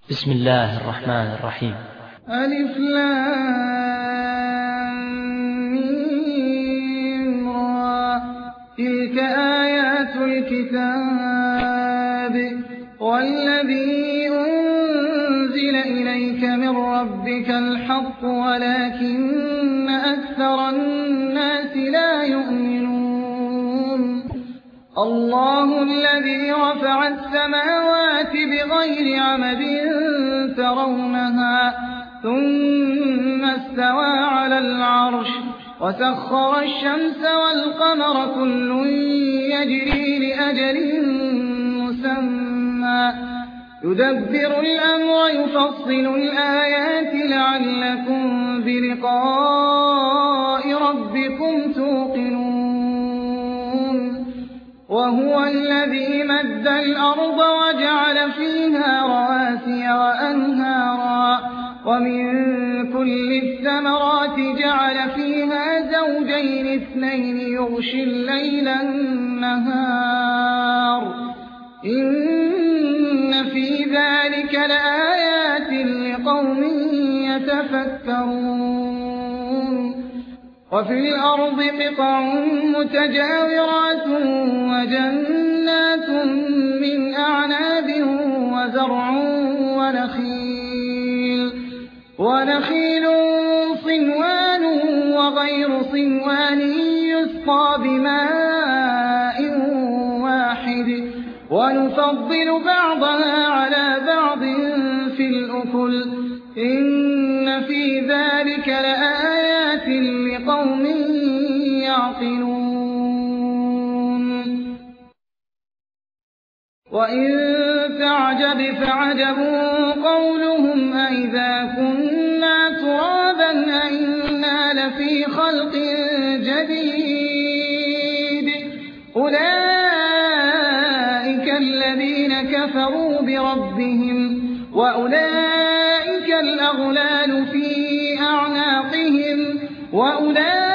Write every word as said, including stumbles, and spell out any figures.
بسم الله الرحمن الرحيم. ألف لام ميم را. تلك آيات الكتاب والذي أنزل إليك من ربك الحق ولكن أكثر الناس لا يؤمنون. الله الذي رفع السماوات بغير عمد ترونها ثم استوى على العرش وسخر الشمس والقمر كل يجري لأجل مسمى يدبر الأمر يفصل الآيات لعلكم بلقاء ربكم توقنون. وهو الذي مد الأرض وجعل فيها رواسي وأنهارا ومن كل الثمرات جعل فيها زوجين اثنين يغشي الليل النهار إن في ذلك لآيات لقوم يتفكرون. وفي الأرض قطع متجاورات وجنات من أعناب وزرع ونخيل ونخيل صنوان وغير صنوان يسقى بماء واحد ونفضل بعضها على بعض في الأكل إن في ذلك لآيات لقوم يعقلون. وإن تعجب فعجب قولهم أئذا كنا ترابا أئنا لفي خلق جديد أولئك الذين كفروا بربهم وأولئك الأغلال في أعناقهم وأولئك